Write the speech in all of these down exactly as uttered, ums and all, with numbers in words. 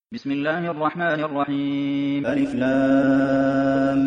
بسم الله الرحمن الرحيم. ألف لام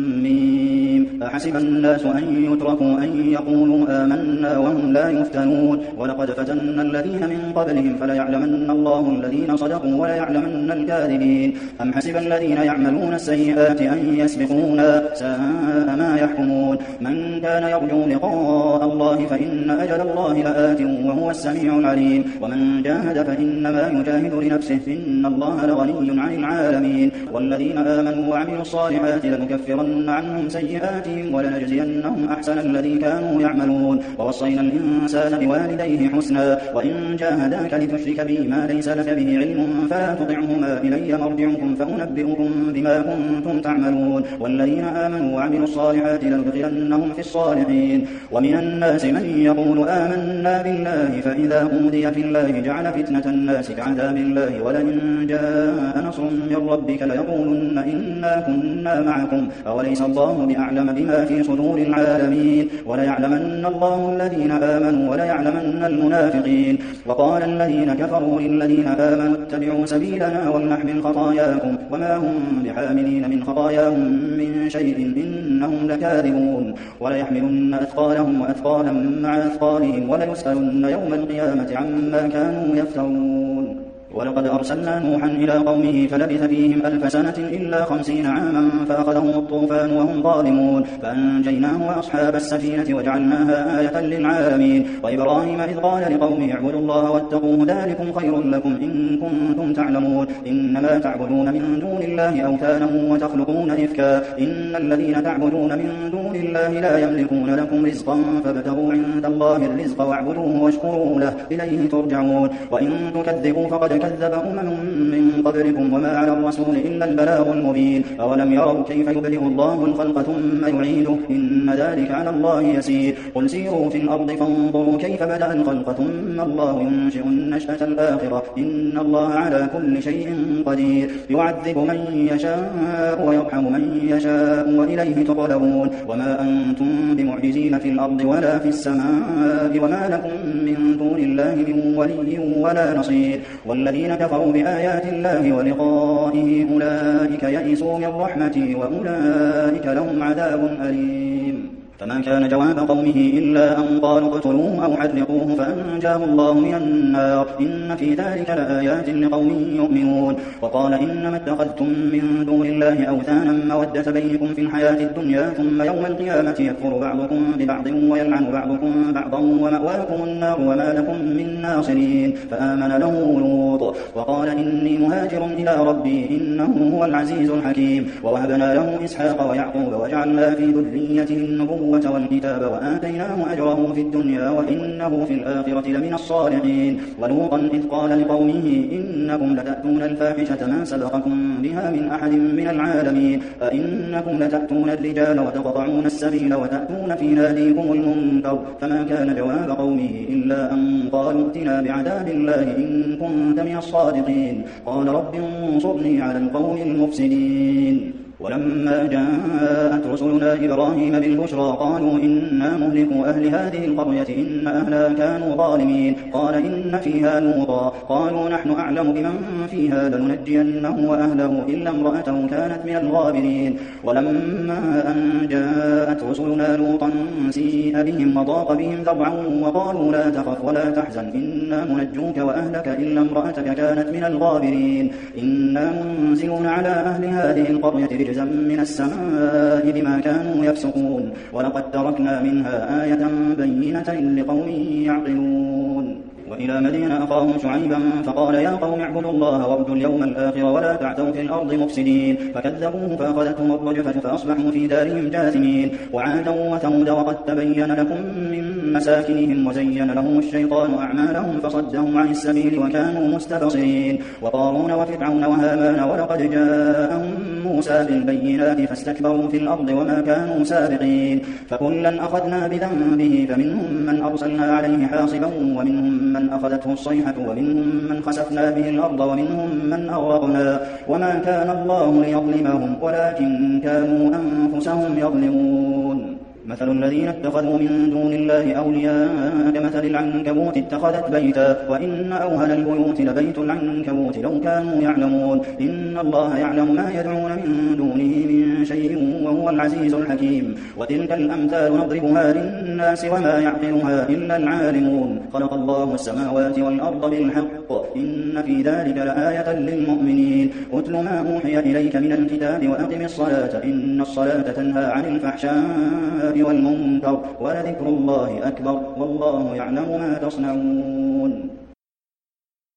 ميم. أحسب الناس أن يتركوا أن يقولوا آمنا وهم لا يفتنون ولقد فتنا الذين من قبلهم فليعلمن الله الذين صدقوا وليعلمن الكاذبين. أم حسب الذين يعملون السيئات أن يسبقونا ساء ما يحكمون. من كان يرجو لقاء الله فإن أجل الله لآت وهو السميع العليم. ومن جاهد فإنما يجاهد لنفسه إن الله لغني عن العالمين. والذين آمنوا وعملوا الصالحات لنكفرن عنهم سيئاتهم ولنجزينهم أحسن الذي كانوا يعملون. ووصينا الإنسان بوالديه حسنا وإن جاهداك لتشرك بي ما ليس لك به علم فلا تطعهما إلي مرجعكم فأنبئكم بما كنتم تعملون. والذين آمنوا وعملوا الصالحات لندخلنهم في الصالحين. ومن الناس من يقول آمنا بالله فإذا أوذي في الله جعل فتنة الناس كعذاب الله ولئن جاء نصر من ربك ليقولن إنا كنا معكم أوليس الله بأعلم بما في صدور العالمين. وليعلمن الله الذين آمنوا وليعلمن المنافقين. وقال الذين كفروا للذين آمنوا اتبعوا سبيلنا ولنحمل خطاياكم وما هم بحاملين من خطاياهم من شيء إنهم لكاذبون. وليحملن أثقالهم وأثقالا مع أثقالهم وليسألن يوم القيامة عما كانوا يفترون. ولقد أرسلنا نوحا إلى قومه فلبث فيهم ألف سنة إلا خمسين عاما فأخذهم الطوفان وهم ظالمون فأنجيناه وأصحاب السفينة وجعلناها آية للعالمين. وإبراهيم إذ قال لقومه اعبدوا الله واتقوه ذلكم خير لكم إن كنتم تعلمون. إنما تعبدون من دون الله أوثانا وتخلقون إفكا إن الذين تعبدون من دون الله لا يملكون لكم رزقا فابتغوا عند الله الرزق واعبدوه واشكروا له إليه ترجعون. وإن تكذبوا فقد كذب أمم من قبلكم وما على الرسول إلا البلاغ المبين. أولم يروا كيف يبدئ الله الخلق ثم يعيده إن ذلك على الله يسير. قل سيروا في الأرض فانظروا كيف بدأ الخلق ثم الله ينشئ النشأة الآخرة إن الله على كل شيء قدير. يعذب من يشاء ويرحم من يشاء وإليه تقلبون. وما أنتم بمعجزين في الأرض ولا في السماء وما لكم من دون الله من ولي ولا نصير. والذين كفروا بآيات الله ولقائه أولئك يئسوا من رحمتي وأولئك لهم عذاب أليم. فما كان جواب قومه إلا أن قالوا اقتلوه أو حرقوه فأنجاه الله من النار إن في ذلك لآيات لقوم يؤمنون. وقال إنما اتخذتم من دون الله أوثانا مودة بينكم في الحياة الدنيا ثم يوم القيامة يكفر بعضكم ببعض ويلعن بعضكم بعضا ومأواكم النار وما لكم من ناصرين. فآمن له لوط وقال إني مهاجر إلى ربي إنه هو العزيز الحكيم. ووهبنا له إسحاق ويعقوب وجعلنا في ذريته النبوة والكتاب وآتيناه أجره في الدنيا وإنه في الآخرة لمن الصالحين. ولوطا إذ قال لقومه إنكم لتأتون الفاحشة ما سبقكم بها من أحد من العالمين أئنكم لتأتون الرجال وتقطعون السبيل وتأتون في ناديكم المنكر. فما كان جواب قومه إلا أن قالوا ائتنا بعذاب الله إن كنت من الصادقين. قال رب انصرني على القوم المفسدين. ولما جاءت رسلنا إبراهيم بالبشرى قالوا إنا مهلكوا أهل هذه القرية إن أهلها كانوا ظالمين. قال إن فيها لوطا قالوا نحن أعلم بمن فيها لننجينه وأهله إلا امرأته كانت من الغابرين. ولما أن جاءت رسلنا لوطا سيء بهم وضاق بهم ذرعا وقالوا لا تخف ولا تحزن إنا منجوك وأهلك إلا امرأتك كانت من الغابرين. إنا منزلون على أهل هذه القرية رجزا من السماء بما كانوا يفسقون. ولقد تركنا منها آية بينة لقوم يعقلون. وإلى مدين أخاهم شعيبا فقال يا قوم اعبدوا الله وارجوا اليوم الآخر ولا تعثوا في الأرض مفسدين. فكذبوه فأخذتهم الرجفة فأصبحوا في دارهم جاثمين. وعادا وثمود وقد تبين لكم من مساكنهم وزين لهم الشيطان أعمالهم فصدهم عن السبيل وكانوا مستبصرين. وقارون وفرعون وهامان ولقد جاءهم موسى بالبينات فاستكبروا في الأرض وما كانوا سابقين. فكلا أخذنا بذنبه فمنهم من أرسلنا عليه حاصبا ومنهم من أخذته الصيحة ومنهم من خسفنا به الأرض ومنهم من أغرقنا وما كان الله ليظلمهم ولكن كانوا أنفسهم يظلمون. مثل الذين اتخذوا من دون الله أولياء كمثل العنكبوت اتخذت بيتا وإن أوهن البيوت لبيت العنكبوت لو كانوا يعلمون إن الله يعلم ما يدعون من دونه من شيء وهو العزيز الحكيم وتلك الأمثال نضربها للناس وما يعقلها إلا العالمون خلق الله السماوات والأرض بالحق إن في ذلك لآية للمؤمنين أتل ما أوحي إليك من الكتاب وأقم الصلاة إن الصلاة تنهى عن الفحشاء والمنكر ولذكر الله أكبر والله يعلم ما تصنعون.